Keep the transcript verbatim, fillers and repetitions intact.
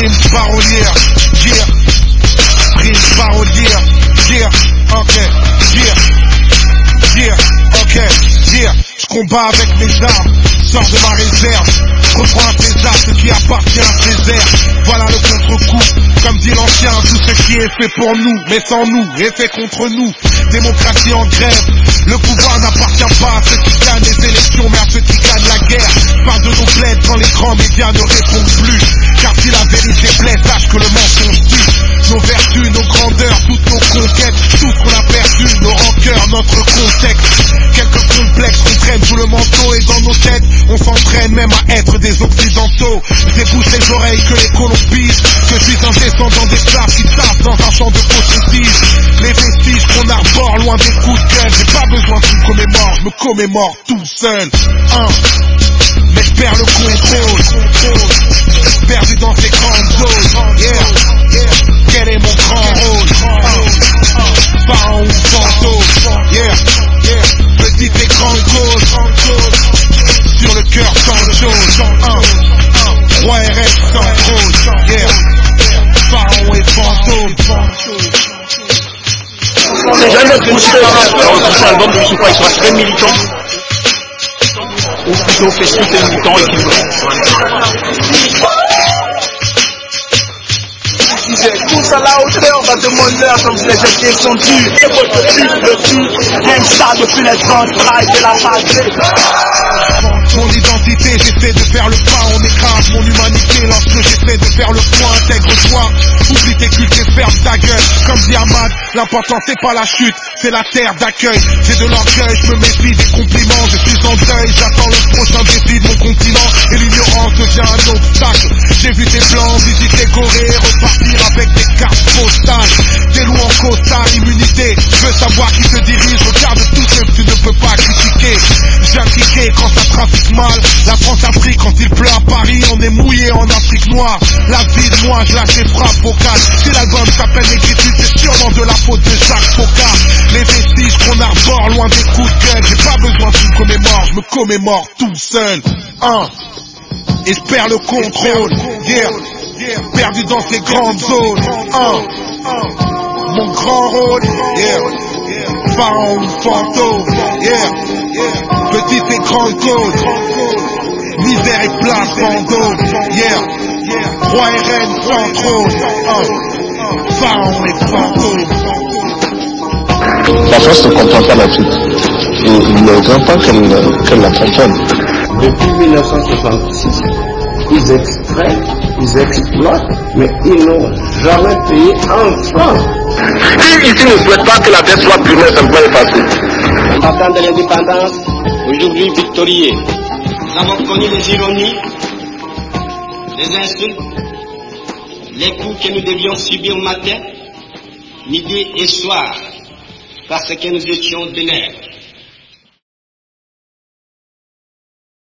Prince Parolière, yeah. Prince Parolière, yeah. Ok, yeah. Yeah, ok, yeah. Je combats avec mes armes, sors de ma réserve. Je reprends à tes actes qui appartient à Césaire. Voilà le contre-coup, comme dit l'ancien, tout ce qui est fait pour nous, mais sans nous, est fait contre nous. Démocratie en grève, le pouvoir n'appartient pas à ceux qui gagnent les élections, mais à ceux qui gagnent la guerre. Parle de nos plaides quand les grands médias ne répondent plus. Car si la vérité blesse, sache que le mensonge tue. Nos vertus, nos grandeurs, toutes nos conquêtes, tout ce qu'on a perdu, nos rancœurs, notre contexte. Quelques complexes qu'on traîne sous le manteau et dans nos têtes, on s'entraîne même à être des occidentaux. Débouche les oreilles que les colons pisent, que je suis un descendant des slaves qui taffent dans un champ de coton-tige. Les vestiges qu'on arbore loin des coups de gueule, j'ai pas besoin qu'on me commémore, je me commémore tout seul. Un, mais je perds le contrôle, perdu dans ces grandes zones, yeah, yeah. Quel est mon grand rôle? Un, parent ou fantôme, yeah, yeah. Petite et grande cause, sur le cœur tant de choses. Un, roi et rêve sans trône, yeah. Pharaon et fantôme. C'est jamais que Youssoufa, dans le prochain album de Youssoufa, il sera très militant, ou plutôt festif et militant équilibré. Tous à la hauteur, va demander comme si les gens sont dus. C'est votre but, le but, rien que ça depuis les entrailles de la patrie. Mon identité, j'essaie de faire le pas, on écrase mon humanité lorsque j'essaie de faire le point. Intègre-toi, oublie tes cultes et ferme ta gueule. Comme dit Ahmad, l'important c'est pas la chute, c'est la terre d'accueil. J'ai de l'orgueil, je me méfie des compliments. Je suis en deuil, j'attends le prochain défi de mon continent. Et l'ignorance devient un obstacle. J'ai vu tes plans, visiter Corée, repartir avec des cartes postales. Des loups en costard, immunité. Je veux savoir qui te dirige, regarde tous ceux que tu ne peux pas critiquer. J'ai cliqué quand ça trafique mal. La France a pris quand il pleut à Paris. On est mouillé en Afrique noire. La vie de moi, je lâche les frappes vocales. Si l'album s'appelle Négritude, c'est sûrement de la faute de Jacques Foccart. Les vestiges qu'on arbore loin des coups de gueule. J'ai pas besoin qu'on me commémore, je me commémore tout seul. Un, et je perds le contrôle. Yeah, yeah. Perdu dans ces grandes zones. Un, mon grand rôle. Yeah, yeah. Pharaon ou fantôme. Yeah, yeah. Petite et grande cause, misère et place fantôme, yeah, yeah. Roi et reine sans trône, un, pharaon et fantôme. La France ne comprend pas la suite, et il ne veut pas qu'elle qu'elle la comprenne. Depuis mille neuf cent soixante-six, ils extraient, ils exploitent, mais ils n'ont jamais payé un franc. Qui ici ne souhaite pas que la dette soit primée simplement et facile? Combattant de l'indépendance, aujourd'hui victorieux, nous avons connu les ironies, les insultes, les coups que nous devions subir matin, midi et soir, parce que nous étions des nègres.